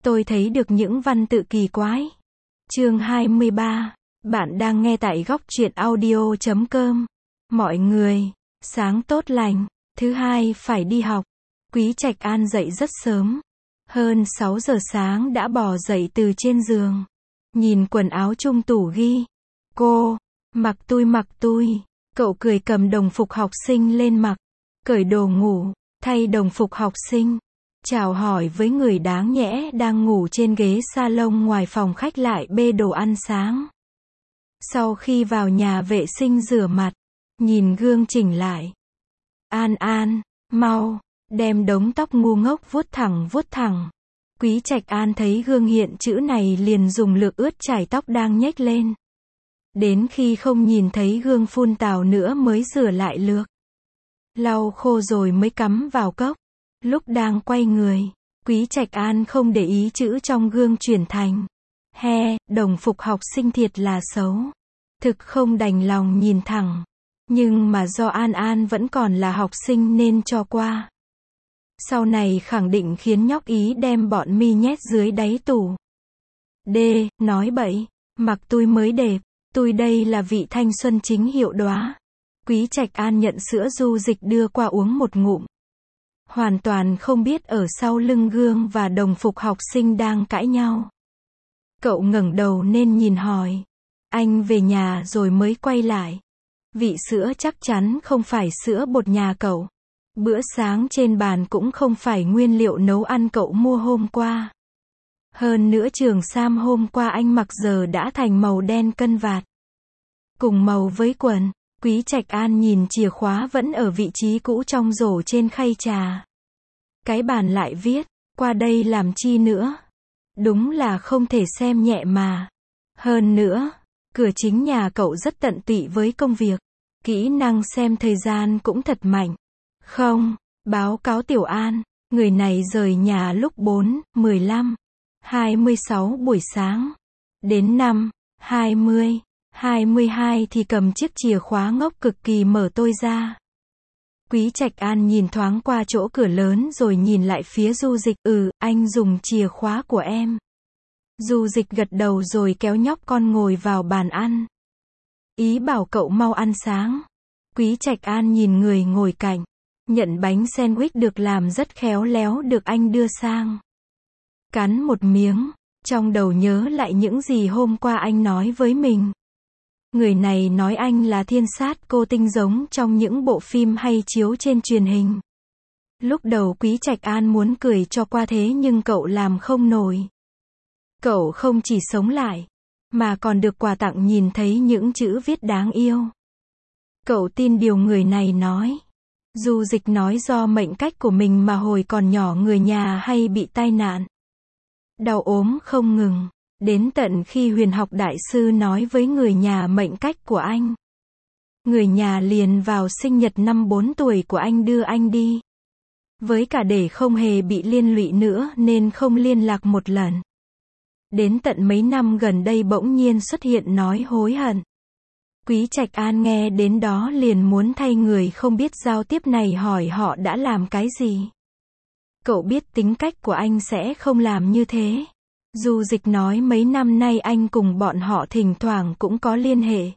Tôi thấy được những văn tự kỳ quái. Chương 23. Bạn đang nghe tại góc truyện audio.com. Mọi người, sáng tốt lành. Thứ hai phải đi học. Quý Trạch An dậy rất sớm. Hơn 6 giờ sáng đã bò dậy từ trên giường. Nhìn quần áo trong tủ ghi. Cô, mặc tôi. Cậu cười cầm đồng phục học sinh lên mặc. Cởi đồ ngủ, thay đồng phục học sinh. Chào hỏi với người đáng nhẽ đang ngủ trên ghế salon ngoài phòng khách lại bê đồ ăn sáng. Sau khi vào nhà vệ sinh rửa mặt, nhìn gương chỉnh lại. An, mau, đem đống tóc ngu ngốc vuốt thẳng. Quý Trạch An thấy gương hiện chữ này liền dùng lược ướt chải tóc đang nhếch lên. Đến khi không nhìn thấy gương phun tào nữa mới rửa lại lược. Lau khô rồi mới cắm vào cốc. Lúc đang quay người, Quý Trạch An không để ý chữ trong gương chuyển thành đồng phục học sinh thiệt là xấu. Thực không đành lòng nhìn thẳng. Nhưng mà do An vẫn còn là học sinh nên cho qua. Sau này khẳng định khiến nhóc Ý đem bọn mi nhét dưới đáy tủ. Nói bậy, mặc tôi mới đẹp, tôi đây là vị thanh xuân chính hiệu đóa. Quý Trạch An nhận sữa Du Dịch đưa qua uống một ngụm. Hoàn toàn không biết ở sau lưng gương và đồng phục học sinh đang cãi nhau. Cậu ngẩng đầu nên nhìn hỏi. Anh về nhà rồi mới quay lại. Vị sữa chắc chắn không phải sữa bột nhà cậu. Bữa sáng trên bàn cũng không phải nguyên liệu nấu ăn cậu mua hôm qua. Hơn nữa trường sam hôm qua anh mặc giờ đã thành màu đen cân vạt. Cùng màu với quần. Quý Trạch An nhìn chìa khóa vẫn ở vị trí cũ trong rổ trên khay trà. Cái bàn lại viết, qua đây làm chi nữa. Đúng là không thể xem nhẹ mà. Hơn nữa, cửa chính nhà cậu rất tận tụy với công việc. Kỹ năng xem thời gian cũng thật mạnh. Không, báo cáo Tiểu An, người này rời nhà lúc 4:15, 26 buổi sáng. Đến 5:20, 22 thì cầm chiếc chìa khóa ngốc cực kỳ mở tôi ra. Quý Trạch An nhìn thoáng qua chỗ cửa lớn rồi nhìn lại phía Du Dịch. Anh dùng chìa khóa của em. Du Dịch gật đầu rồi kéo nhóc con ngồi vào bàn ăn. Ý bảo cậu mau ăn sáng. Quý Trạch An nhìn người ngồi cạnh. Nhận bánh sandwich được làm rất khéo léo được anh đưa sang. Cắn một miếng, trong đầu nhớ lại những gì hôm qua anh nói với mình. Người này nói anh là thiên sát cô tinh giống trong những bộ phim hay chiếu trên truyền hình. Lúc đầu Quý Trạch An muốn cười cho qua thế nhưng cậu làm không nổi. Cậu không chỉ sống lại, mà còn được quà tặng nhìn thấy những chữ viết đáng yêu. Cậu tin điều người này nói. Du Dịch nói do mệnh cách của mình mà hồi còn nhỏ người nhà hay bị tai nạn. Đau ốm không ngừng. Đến tận khi Huyền Học Đại Sư nói với người nhà mệnh cách của anh. Người nhà liền vào sinh nhật năm 4 tuổi của anh đưa anh đi. Với cả để không hề bị liên lụy nữa nên không liên lạc một lần. Đến tận mấy năm gần đây bỗng nhiên xuất hiện nói hối hận. Quý Trạch An nghe đến đó liền muốn thay người không biết giao tiếp này hỏi họ đã làm cái gì. Cậu biết tính cách của anh sẽ không làm như thế. Du Dịch nói mấy năm nay anh cùng bọn họ thỉnh thoảng cũng có liên hệ.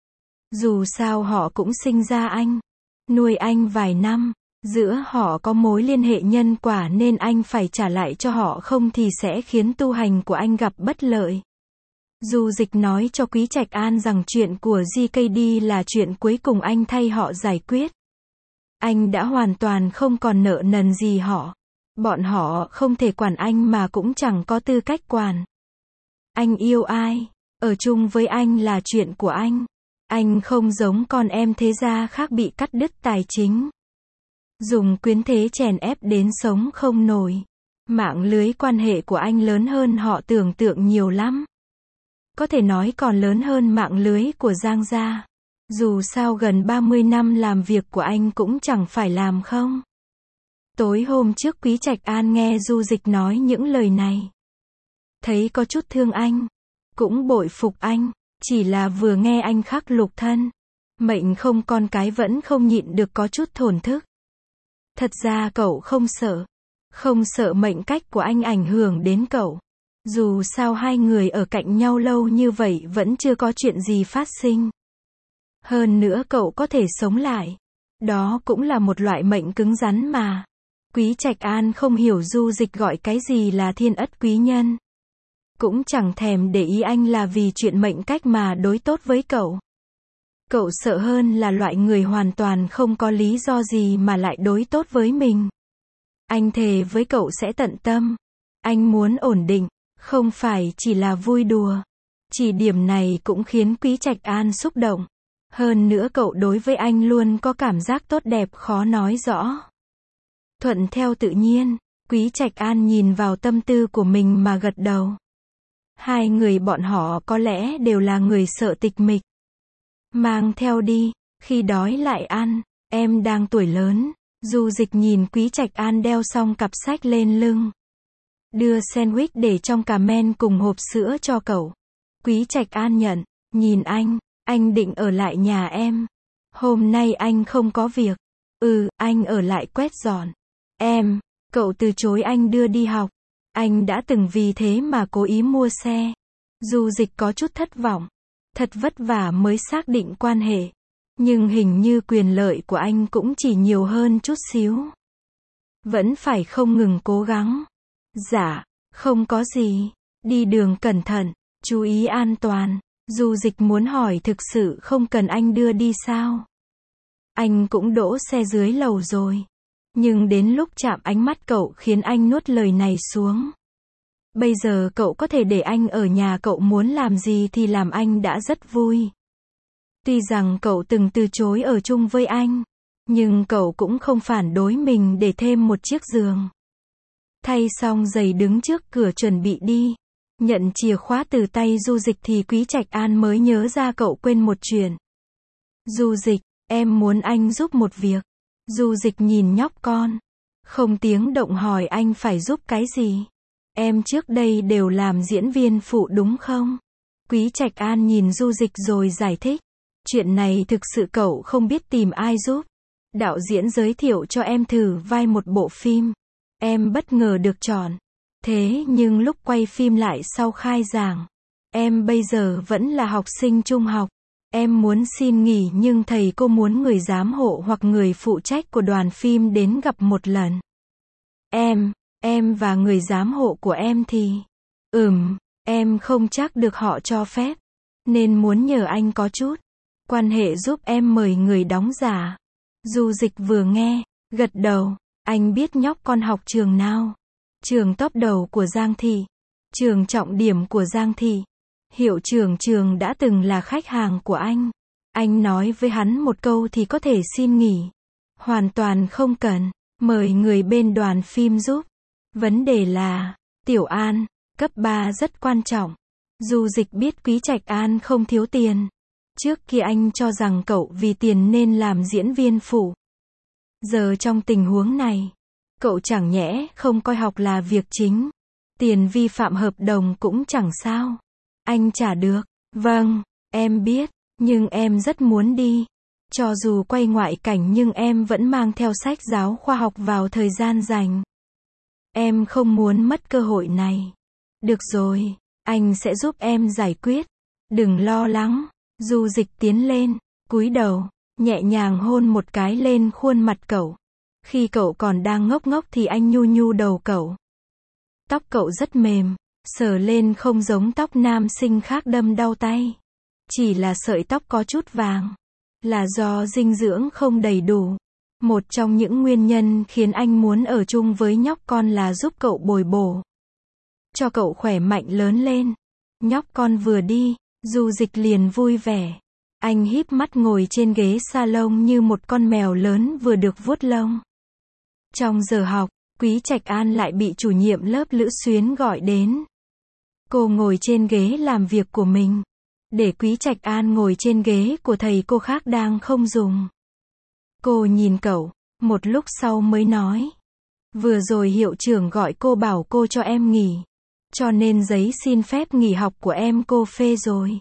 Dù sao họ cũng sinh ra anh, nuôi anh vài năm, giữa họ có mối liên hệ nhân quả nên anh phải trả lại cho họ không thì sẽ khiến tu hành của anh gặp bất lợi. Du Dịch nói cho Quý Trạch An rằng chuyện của GKD là chuyện cuối cùng anh thay họ giải quyết. Anh đã hoàn toàn không còn nợ nần gì họ. Bọn họ không thể quản anh mà cũng chẳng có tư cách quản. Anh yêu ai, ở chung với anh là chuyện của anh. Anh không giống con em thế gia khác bị cắt đứt tài chính. Dùng quyến thế chèn ép đến sống không nổi. Mạng lưới quan hệ của anh lớn hơn họ tưởng tượng nhiều lắm. Có thể nói còn lớn hơn mạng lưới của Giang gia. Dù sao gần 30 năm làm việc của anh cũng chẳng phải làm không. Tối hôm trước Quý Trạch An nghe Du Dịch nói những lời này. Thấy có chút thương anh. Cũng bội phục anh. Chỉ là vừa nghe anh khắc lục thân. Mệnh không con cái vẫn không nhịn được có chút thổn thức. Thật ra cậu không sợ. Không sợ mệnh cách của anh ảnh hưởng đến cậu. Dù sao hai người ở cạnh nhau lâu như vậy vẫn chưa có chuyện gì phát sinh. Hơn nữa cậu có thể sống lại. Đó cũng là một loại mệnh cứng rắn mà. Quý Trạch An không hiểu Du Dịch gọi cái gì là thiên ất quý nhân. Cũng chẳng thèm để ý anh là vì chuyện mệnh cách mà đối tốt với cậu. Cậu sợ hơn là loại người hoàn toàn không có lý do gì mà lại đối tốt với mình. Anh thề với cậu sẽ tận tâm. Anh muốn ổn định, không phải chỉ là vui đùa. Chỉ điểm này cũng khiến Quý Trạch An xúc động. Hơn nữa cậu đối với anh luôn có cảm giác tốt đẹp khó nói rõ. Thuận theo tự nhiên, Quý Trạch An nhìn vào tâm tư của mình mà gật đầu. Hai người bọn họ có lẽ đều là người sợ tịch mịch. Mang theo đi, khi đói lại ăn, em đang tuổi lớn. Du Dịch nhìn Quý Trạch An đeo xong cặp sách lên lưng. Đưa sandwich để trong cà men cùng hộp sữa cho cậu. Quý Trạch An nhận, nhìn anh định ở lại nhà em. Hôm nay anh không có việc. Anh ở lại quét dọn. Cậu từ chối anh đưa đi học. Anh đã từng vì thế mà cố ý mua xe. Du Dịch có chút thất vọng. Thật vất vả mới xác định quan hệ. Nhưng hình như quyền lợi của anh cũng chỉ nhiều hơn chút xíu. Vẫn phải không ngừng cố gắng. Dạ, không có gì. Đi đường cẩn thận, chú ý an toàn. Du Dịch muốn hỏi thực sự không cần anh đưa đi sao? Anh cũng đỗ xe dưới lầu rồi. Nhưng đến lúc chạm ánh mắt cậu khiến anh nuốt lời này xuống. Bây giờ cậu có thể để anh ở nhà, cậu muốn làm gì thì làm, anh đã rất vui. Tuy rằng cậu từng từ chối ở chung với anh, nhưng cậu cũng không phản đối mình để thêm một chiếc giường. Thay xong giày đứng trước cửa chuẩn bị đi. Nhận chìa khóa từ tay Du Dịch thì Quý Trạch An mới nhớ ra cậu quên một chuyện. Du Dịch, em muốn anh giúp một việc. Du Dịch nhìn nhóc con. Không tiếng động hỏi anh phải giúp cái gì. Em trước đây đều làm diễn viên phụ đúng không? Quý Trạch An nhìn Du Dịch rồi giải thích. Chuyện này thực sự cậu không biết tìm ai giúp. Đạo diễn giới thiệu cho em thử vai một bộ phim. Em bất ngờ được chọn. Thế nhưng lúc quay phim lại sau khai giảng. Em bây giờ vẫn là học sinh trung học. Em muốn xin nghỉ nhưng thầy cô muốn người giám hộ hoặc người phụ trách của đoàn phim đến gặp một lần. Em và người giám hộ của em thì... em không chắc được họ cho phép. Nên muốn nhờ anh có chút quan hệ giúp em mời người đóng giả. Du Dịch vừa nghe, gật đầu. Anh biết nhóc con học trường nào? Trường top đầu của Giang Thị. Trường trọng điểm của Giang Thị. Hiệu trưởng trường đã từng là khách hàng của anh. Anh nói với hắn một câu thì có thể xin nghỉ. Hoàn toàn không cần mời người bên đoàn phim giúp. Vấn đề là, Tiểu An, cấp 3 rất quan trọng. Du Dịch biết Quý Trạch An không thiếu tiền. Trước kia anh cho rằng cậu vì tiền nên làm diễn viên phụ. Giờ trong tình huống này, cậu chẳng nhẽ không coi học là việc chính. Tiền vi phạm hợp đồng cũng chẳng sao. Anh trả được. Vâng, em biết, nhưng em rất muốn đi. Cho dù quay ngoại cảnh nhưng em vẫn mang theo sách giáo khoa học vào thời gian rảnh. Em không muốn mất cơ hội này. Được rồi, anh sẽ giúp em giải quyết. Đừng lo lắng. Du Dịch tiến lên, cúi đầu, nhẹ nhàng hôn một cái lên khuôn mặt cậu. Khi cậu còn đang ngốc ngốc thì anh nhu nhu đầu cậu. Tóc cậu rất mềm, sờ lên không giống tóc nam sinh khác đâm đau tay. Chỉ là sợi tóc có chút vàng. Là do dinh dưỡng không đầy đủ. Một trong những nguyên nhân khiến anh muốn ở chung với nhóc con là giúp cậu bồi bổ. Cho cậu khỏe mạnh lớn lên. Nhóc con vừa đi, Du Dịch liền vui vẻ. Anh híp mắt ngồi trên ghế salon như một con mèo lớn vừa được vuốt lông. Trong giờ học, Quý Trạch An lại bị chủ nhiệm lớp Lữ Xuyến gọi đến. Cô ngồi trên ghế làm việc của mình. Để Quý Trạch An ngồi trên ghế của thầy cô khác đang không dùng. Cô nhìn cậu, một lúc sau mới nói. Vừa rồi hiệu trưởng gọi cô bảo cô cho em nghỉ. Cho nên giấy xin phép nghỉ học của em cô phê rồi.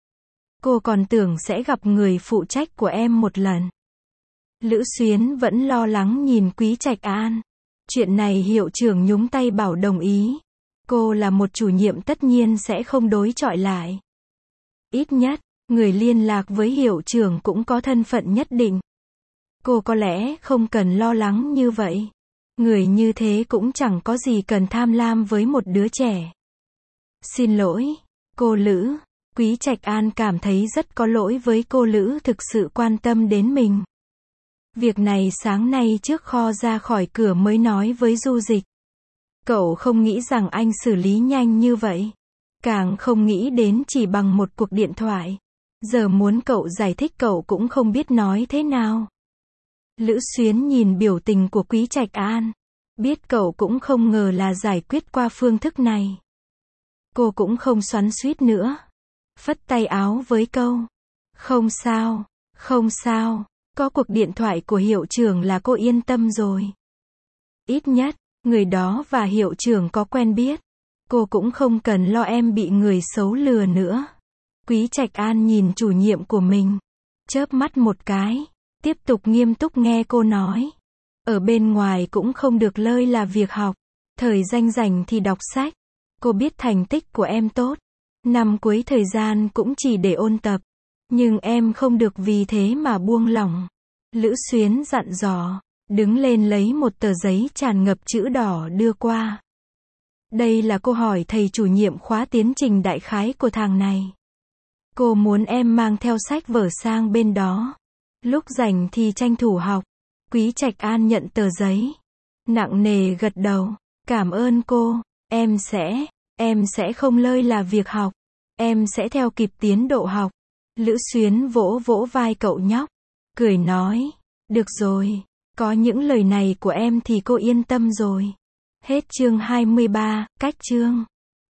Cô còn tưởng sẽ gặp người phụ trách của em một lần. Lữ Xuyến vẫn lo lắng nhìn Quý Trạch An. Chuyện này hiệu trưởng nhúng tay bảo đồng ý. Cô là một chủ nhiệm tất nhiên sẽ không đối chọi lại. Ít nhất, người liên lạc với hiệu trưởng cũng có thân phận nhất định. Cô có lẽ không cần lo lắng như vậy. Người như thế cũng chẳng có gì cần tham lam với một đứa trẻ. Xin lỗi, cô Lữ. Quý Trạch An cảm thấy rất có lỗi với cô Lữ thực sự quan tâm đến mình. Việc này sáng nay trước kho ra khỏi cửa mới nói với Du Dịch. Cậu không nghĩ rằng anh xử lý nhanh như vậy. Càng không nghĩ đến chỉ bằng một cuộc điện thoại. Giờ muốn cậu giải thích cậu cũng không biết nói thế nào. Lữ Xuyến nhìn biểu tình của Quý Trạch An. Biết cậu cũng không ngờ là giải quyết qua phương thức này. Cô cũng không xoắn xuýt nữa. Phất tay áo với câu. Không sao, không sao. Có cuộc điện thoại của hiệu trưởng là cô yên tâm rồi. Ít nhất, người đó và hiệu trưởng có quen biết. Cô cũng không cần lo em bị người xấu lừa nữa. Quý Trạch An nhìn chủ nhiệm của mình. Chớp mắt một cái. Tiếp tục nghiêm túc nghe cô nói. Ở bên ngoài cũng không được lơi là việc học. Thời danh rảnh thì đọc sách. Cô biết thành tích của em tốt. Năm cuối thời gian cũng chỉ để ôn tập. Nhưng em không được vì thế mà buông lỏng. Lữ Xuyến dặn dò. Đứng lên lấy một tờ giấy tràn ngập chữ đỏ đưa qua. Đây là cô hỏi thầy chủ nhiệm khóa tiến trình đại khái của thằng này. Cô muốn em mang theo sách vở sang bên đó. Lúc rảnh thì tranh thủ học. Quý Trạch An nhận tờ giấy. Nặng nề gật đầu. Cảm ơn cô. Em sẽ không lơi là việc học. Em sẽ theo kịp tiến độ học. Lữ Xuyến vỗ vỗ vai cậu nhóc. Cười nói. Được rồi. Có những lời này của em thì cô yên tâm rồi. Hết chương 23, cách chương.